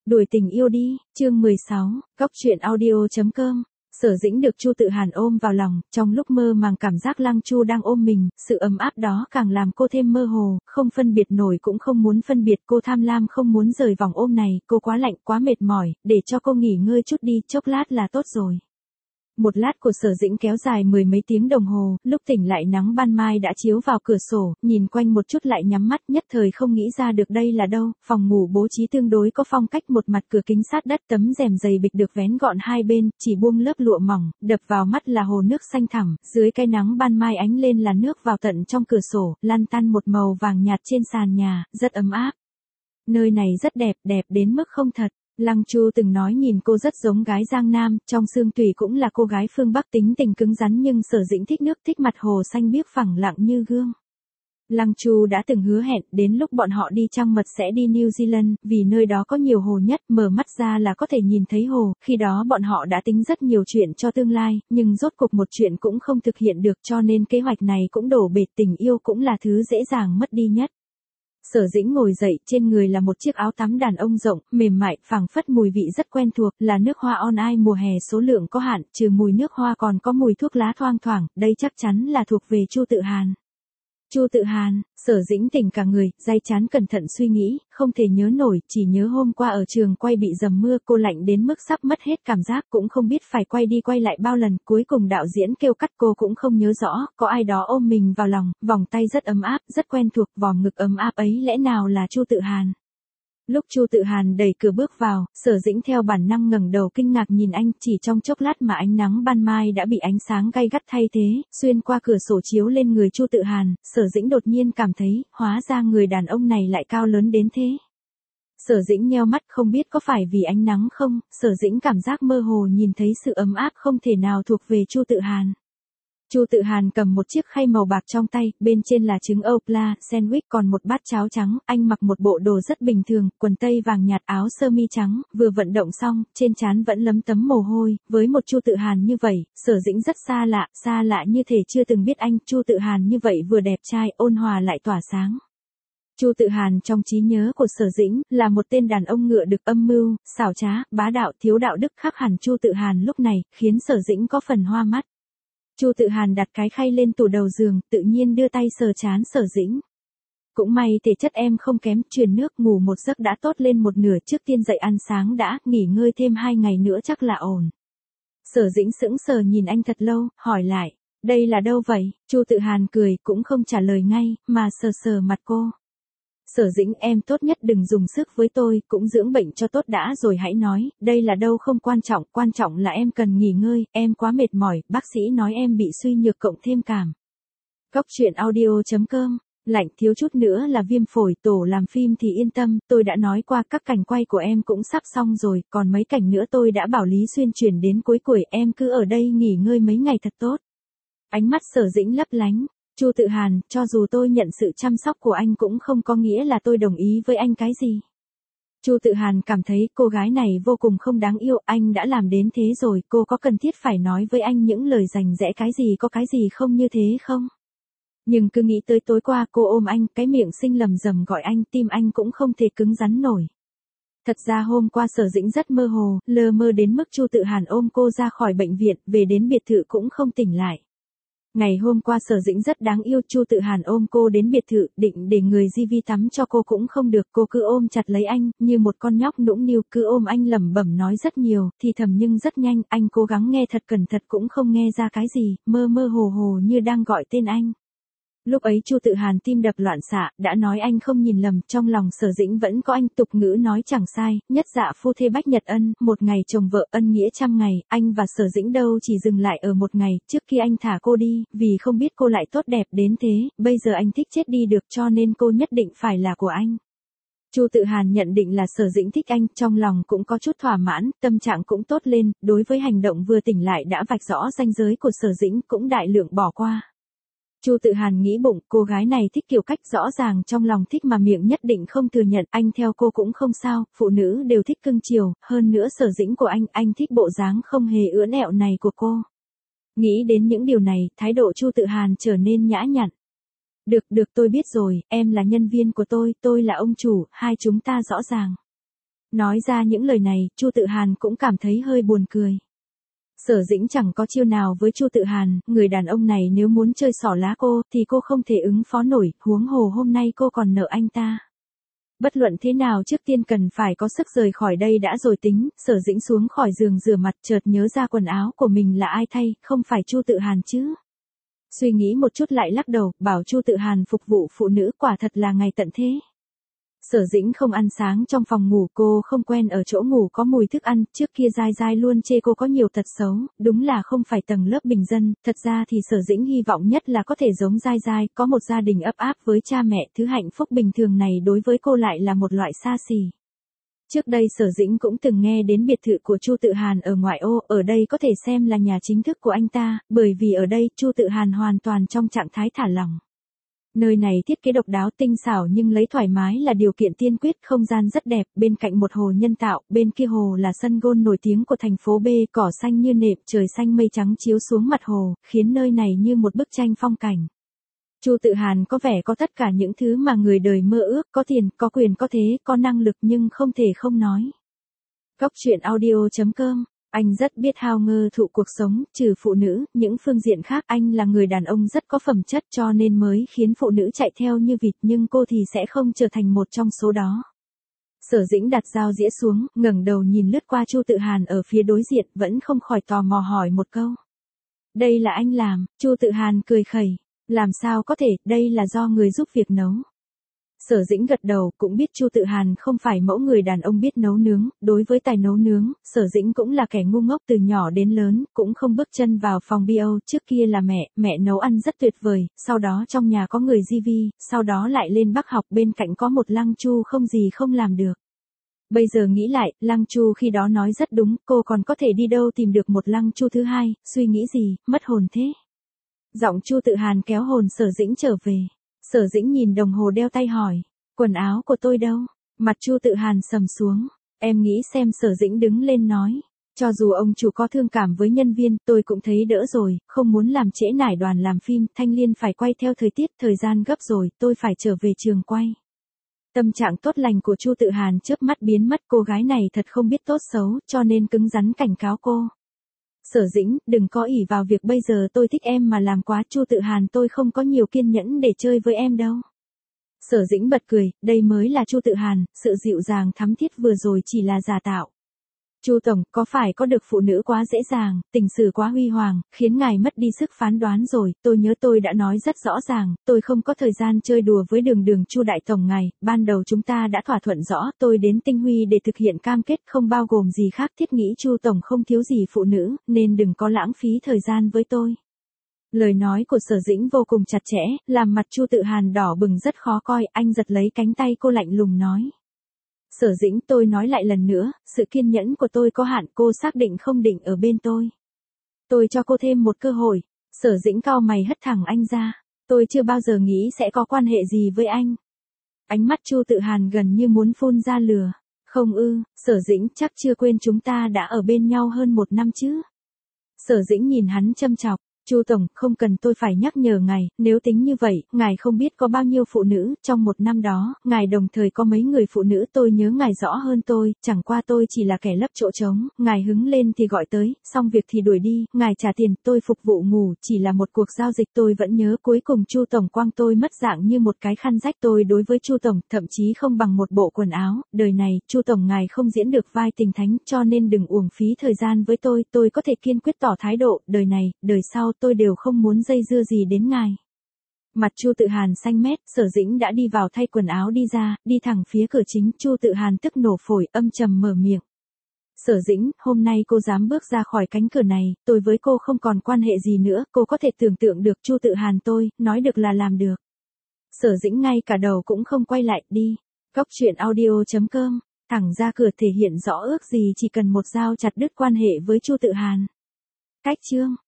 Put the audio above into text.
Đuổi tình yêu đi, chương 16, góc truyện audio.com. Sở Dĩnh được Chu Tự Hàn ôm vào lòng, trong lúc mơ màng cảm giác Lăng Chu đang ôm mình, sự ấm áp đó càng làm cô thêm mơ hồ, không phân biệt nổi cũng không muốn phân biệt, cô tham lam không muốn rời vòng ôm này, cô quá lạnh, quá mệt mỏi, để cho cô nghỉ ngơi chút đi, chốc lát là tốt rồi. Một lát của Sở Dĩnh kéo dài mười mấy tiếng đồng hồ, lúc tỉnh lại nắng ban mai đã chiếu vào cửa sổ, nhìn quanh một chút lại nhắm mắt, nhất thời không nghĩ ra được đây là đâu. Phòng ngủ bố trí tương đối có phong cách, một mặt cửa kính sát đất, tấm rèm dày bịch được vén gọn hai bên, chỉ buông lớp lụa mỏng, đập vào mắt là hồ nước xanh thẳm, dưới cái nắng ban mai ánh lên là nước vào tận trong cửa sổ, lăn tăn một màu vàng nhạt trên sàn nhà, rất ấm áp. Nơi này rất đẹp, đẹp đến mức không thật. Lăng Chu từng nói nhìn cô rất giống gái Giang Nam, trong xương tủy cũng là cô gái phương Bắc tính tình cứng rắn, nhưng Sở Dĩnh thích nước, thích mặt hồ xanh biếc phẳng lặng như gương. Lăng Chu đã từng hứa hẹn, đến lúc bọn họ đi trăng mật sẽ đi New Zealand, vì nơi đó có nhiều hồ nhất, mở mắt ra là có thể nhìn thấy hồ, khi đó bọn họ đã tính rất nhiều chuyện cho tương lai, nhưng rốt cuộc một chuyện cũng không thực hiện được, cho nên kế hoạch này cũng đổ bệt, tình yêu cũng là thứ dễ dàng mất đi nhất. Sở Dĩnh ngồi dậy, trên người là một chiếc áo tắm đàn ông rộng, mềm mại, phảng phất mùi vị rất quen thuộc, là nước hoa On Ice mùa hè số lượng có hạn, trừ mùi nước hoa còn có mùi thuốc lá thoang thoảng, đây chắc chắn là thuộc về Chu Tự Hàn. Chu Tự Hàn, Sở Dĩnh tỉnh cả người, day chán cẩn thận suy nghĩ, không thể nhớ nổi, chỉ nhớ hôm qua ở trường quay bị dầm mưa, cô lạnh đến mức sắp mất hết cảm giác, cũng không biết phải quay đi quay lại bao lần, cuối cùng đạo diễn kêu cắt cô cũng không nhớ rõ, có ai đó ôm mình vào lòng, vòng tay rất ấm áp, rất quen thuộc, vòng ngực ấm áp ấy lẽ nào là Chu Tự Hàn. Lúc Chu Tự Hàn đẩy cửa bước vào, Sở Dĩnh theo bản năng ngẩng đầu kinh ngạc nhìn anh, chỉ trong chốc lát mà ánh nắng ban mai đã bị ánh sáng gay gắt thay thế, xuyên qua cửa sổ chiếu lên người Chu Tự Hàn, Sở Dĩnh đột nhiên cảm thấy, hóa ra người đàn ông này lại cao lớn đến thế. Sở Dĩnh nheo mắt, không biết có phải vì ánh nắng không, Sở Dĩnh cảm giác mơ hồ nhìn thấy sự ấm áp không thể nào thuộc về Chu Tự Hàn. Chu Tự Hàn cầm một chiếc khay màu bạc trong tay, bên trên là trứng Opla, sandwich còn một bát cháo trắng, anh mặc một bộ đồ rất bình thường, quần tây vàng nhạt, áo sơ mi trắng, vừa vận động xong, trên trán vẫn lấm tấm mồ hôi, với một Chu Tự Hàn như vậy, Sở Dĩnh rất xa lạ như thể chưa từng biết anh, Chu Tự Hàn như vậy vừa đẹp trai, ôn hòa lại tỏa sáng. Chu Tự Hàn trong trí nhớ của Sở Dĩnh là một tên đàn ông ngựa được âm mưu, xảo trá, bá đạo, thiếu đạo đức, khác hẳn Chu Tự Hàn lúc này, khiến Sở Dĩnh có phần hoa mắt. Chu Tự Hàn đặt cái khay lên tủ đầu giường, tự nhiên đưa tay sờ trán Sở Dĩnh. Cũng may thể chất em không kém, truyền nước ngủ một giấc đã tốt lên một nửa, trước tiên dậy ăn sáng đã, nghỉ ngơi thêm 2 ngày nữa chắc là ổn. Sở Dĩnh sững sờ nhìn anh thật lâu, hỏi lại, đây là đâu vậy? Chu Tự Hàn cười, cũng không trả lời ngay, mà sờ sờ mặt cô. Sở Dĩnh, em tốt nhất đừng dùng sức với tôi, cũng dưỡng bệnh cho tốt đã rồi hãy nói, đây là đâu không quan trọng là em cần nghỉ ngơi, em quá mệt mỏi, bác sĩ nói em bị suy nhược cộng thêm cảm. Góc truyện audio.com, lạnh thiếu chút nữa là viêm phổi, tổ làm phim thì yên tâm, tôi đã nói qua các cảnh quay của em cũng sắp xong rồi, còn mấy cảnh nữa tôi đã bảo Lý Xuyên chuyển đến cuối buổi, em cứ ở đây nghỉ ngơi mấy ngày thật tốt. Ánh mắt Sở Dĩnh lấp lánh. Chu Tự Hàn, cho dù tôi nhận sự chăm sóc của anh cũng không có nghĩa là tôi đồng ý với anh cái gì. Chu Tự Hàn cảm thấy cô gái này vô cùng không đáng yêu, anh đã làm đến thế rồi, cô có cần thiết phải nói với anh những lời rành rẽ cái gì, có cái gì không như thế không? Nhưng cứ nghĩ tới tối qua cô ôm anh, cái miệng xinh lầm rầm gọi anh, tim anh cũng không thể cứng rắn nổi. Thật ra hôm qua Sở Dĩnh rất mơ hồ, lơ mơ đến mức Chu Tự Hàn ôm cô ra khỏi bệnh viện, về đến biệt thự cũng không tỉnh lại. Ngày hôm qua Sở Dĩnh rất đáng yêu, Chu Tự Hàn ôm cô đến biệt thự, định để người di vi tắm cho cô cũng không được, cô cứ ôm chặt lấy anh, như một con nhóc nũng nịu, cứ ôm anh lẩm bẩm nói rất nhiều, thì thầm nhưng rất nhanh, anh cố gắng nghe thật cẩn thận cũng không nghe ra cái gì, mơ mơ hồ hồ như đang gọi tên anh. Lúc ấy Chu Tự Hàn tim đập loạn xạ, đã nói anh không nhìn lầm, trong lòng Sở Dĩnh vẫn có anh, tục ngữ nói chẳng sai, nhất dạ phu thê bách nhật ân, một ngày chồng vợ ân nghĩa trăm ngày, anh và Sở Dĩnh đâu chỉ dừng lại ở một ngày, trước khi anh thả cô đi, vì không biết cô lại tốt đẹp đến thế, bây giờ anh thích chết đi được cho nên cô nhất định phải là của anh. Chu Tự Hàn nhận định là Sở Dĩnh thích anh, trong lòng cũng có chút thỏa mãn, tâm trạng cũng tốt lên, đối với hành động vừa tỉnh lại đã vạch rõ ranh giới của Sở Dĩnh cũng đại lượng bỏ qua. Chu Tự Hàn nghĩ bụng, cô gái này thích kiểu cách rõ ràng trong lòng thích mà miệng nhất định không thừa nhận, anh theo cô cũng không sao, phụ nữ đều thích cưng chiều, hơn nữa Sở Dĩnh của anh thích bộ dáng không hề ưỡn ẹo này của cô. Nghĩ đến những điều này, thái độ Chu Tự Hàn trở nên nhã nhặn. Được tôi biết rồi, em là nhân viên của tôi là ông chủ, hai chúng ta rõ ràng. Nói ra những lời này, Chu Tự Hàn cũng cảm thấy hơi buồn cười. Sở Dĩnh chẳng có chiêu nào với Chu Tự Hàn, người đàn ông này nếu muốn chơi xỏ lá cô, thì cô không thể ứng phó nổi, huống hồ hôm nay cô còn nợ anh ta. Bất luận thế nào trước tiên cần phải có sức rời khỏi đây đã rồi tính, Sở Dĩnh xuống khỏi giường rửa mặt chợt nhớ ra quần áo của mình là ai thay, không phải Chu Tự Hàn chứ. Suy nghĩ một chút lại lắc đầu, bảo Chu Tự Hàn phục vụ phụ nữ quả thật là ngày tận thế. Sở Dĩnh không ăn sáng trong phòng ngủ, cô không quen ở chỗ ngủ có mùi thức ăn, trước kia Giai Giai luôn chê cô có nhiều tật xấu, đúng là không phải tầng lớp bình dân, thật ra thì Sở Dĩnh hy vọng nhất là có thể giống Giai Giai, có một gia đình ấp áp với cha mẹ, thứ hạnh phúc bình thường này đối với cô lại là một loại xa xỉ. Trước đây Sở Dĩnh cũng từng nghe đến biệt thự của Chu Tự Hàn ở ngoại ô, ở đây có thể xem là nhà chính thức của anh ta, bởi vì ở đây Chu Tự Hàn hoàn toàn trong trạng thái thả lỏng. Nơi này thiết kế độc đáo tinh xảo nhưng lấy thoải mái là điều kiện tiên quyết, không gian rất đẹp, bên cạnh một hồ nhân tạo, bên kia hồ là sân golf nổi tiếng của thành phố B, cỏ xanh như nệm, trời xanh mây trắng chiếu xuống mặt hồ, khiến nơi này như một bức tranh phong cảnh. Chu Tự Hàn có vẻ có tất cả những thứ mà người đời mơ ước, có tiền, có quyền, có thế, có năng lực nhưng không thể không nói. Góc truyện audio.com. Anh rất biết hao ngơ thụ cuộc sống, trừ phụ nữ, những phương diện khác anh là người đàn ông rất có phẩm chất cho nên mới khiến phụ nữ chạy theo như vịt, nhưng cô thì sẽ không trở thành một trong số đó. Sở Dĩnh đặt dao dĩa xuống, ngẩng đầu nhìn lướt qua Chu Tự Hàn ở phía đối diện, vẫn không khỏi tò mò hỏi một câu. Đây là anh làm, Chu Tự Hàn cười khẩy. Làm sao có thể, đây là do người giúp việc nấu. Sở Dĩnh gật đầu, cũng biết Chu Tự Hàn không phải mẫu người đàn ông biết nấu nướng, đối với tài nấu nướng, Sở Dĩnh cũng là kẻ ngu ngốc từ nhỏ đến lớn, cũng không bước chân vào phòng bio, trước kia là mẹ nấu ăn rất tuyệt vời, sau đó trong nhà có người di vi, sau đó lại lên Bắc học, bên cạnh có một Lăng Chu không gì không làm được. Bây giờ nghĩ lại, Lăng Chu khi đó nói rất đúng, cô còn có thể đi đâu tìm được một Lăng Chu thứ hai, suy nghĩ gì, mất hồn thế. Giọng Chu Tự Hàn kéo hồn Sở Dĩnh trở về. Sở Dĩnh nhìn đồng hồ đeo tay hỏi, quần áo của tôi đâu? Mặt Chu Tự Hàn sầm xuống, em nghĩ xem. Sở Dĩnh đứng lên nói, cho dù ông chủ có thương cảm với nhân viên, tôi cũng thấy đỡ rồi, không muốn làm trễ nải đoàn làm phim, Thanh Liên phải quay theo thời tiết, thời gian gấp rồi, tôi phải trở về trường quay. Tâm trạng tốt lành của Chu Tự Hàn chớp mắt biến mất, cô gái này thật không biết tốt xấu, cho nên cứng rắn cảnh cáo cô. Sở Dĩnh, đừng có ỷ vào việc bây giờ tôi thích em mà làm quá, Chu Tự Hàn, tôi không có nhiều kiên nhẫn để chơi với em đâu. Sở Dĩnh bật cười, đây mới là Chu Tự Hàn, sự dịu dàng thắm thiết vừa rồi chỉ là giả tạo. Chu tổng, có phải có được phụ nữ quá dễ dàng, tình sử quá huy hoàng, khiến ngài mất đi sức phán đoán rồi, tôi nhớ tôi đã nói rất rõ ràng, tôi không có thời gian chơi đùa với Đường Chu đại tổng ngài, ban đầu chúng ta đã thỏa thuận rõ, tôi đến Tinh Huy để thực hiện cam kết không bao gồm gì khác, thiết nghĩ Chu tổng không thiếu gì phụ nữ, nên đừng có lãng phí thời gian với tôi. Lời nói của Sở Dĩnh vô cùng chặt chẽ, làm mặt Chu Tự Hàn đỏ bừng rất khó coi, anh giật lấy cánh tay cô lạnh lùng nói. Sở Dĩnh, tôi nói lại lần nữa, sự kiên nhẫn của tôi có hạn, cô xác định không định ở bên tôi. Tôi cho cô thêm một cơ hội. Sở Dĩnh cau mày hất thẳng anh ra. Tôi chưa bao giờ nghĩ sẽ có quan hệ gì với anh. Ánh mắt Chu Tự Hàn gần như muốn phun ra lửa. Không ư, Sở Dĩnh chắc chưa quên chúng ta đã ở bên nhau hơn 1 năm chứ. Sở Dĩnh nhìn hắn châm chọc. Chu tổng, không cần tôi phải nhắc nhở ngài, nếu tính như vậy, ngài không biết có bao nhiêu phụ nữ, trong 1 năm đó, ngài đồng thời có mấy người phụ nữ, tôi nhớ ngài rõ hơn tôi, chẳng qua tôi chỉ là kẻ lấp chỗ trống, ngài hứng lên thì gọi tới, xong việc thì đuổi đi, ngài trả tiền, tôi phục vụ ngủ, chỉ là một cuộc giao dịch. Tôi vẫn nhớ cuối cùng Chu tổng quăng tôi mất dạng như một cái khăn rách, tôi đối với Chu tổng, thậm chí không bằng một bộ quần áo, đời này, Chu tổng ngài không diễn được vai tình thánh, cho nên đừng uổng phí thời gian với tôi có thể kiên quyết tỏ thái độ, đời này, đời sau tôi đều không muốn dây dưa gì đến ngài. Mặt Chu Tự Hàn xanh mét, Sở Dĩnh đã đi vào thay quần áo đi ra, đi thẳng phía cửa chính, Chu Tự Hàn tức nổ phổi, âm trầm mở miệng. Sở Dĩnh, hôm nay cô dám bước ra khỏi cánh cửa này, tôi với cô không còn quan hệ gì nữa, cô có thể tưởng tượng được Chu Tự Hàn tôi, nói được là làm được. Sở Dĩnh ngay cả đầu cũng không quay lại, đi. Góc truyện audio.com, thẳng ra cửa thể hiện rõ ước gì chỉ cần một dao chặt đứt quan hệ với Chu Tự Hàn. Cách chương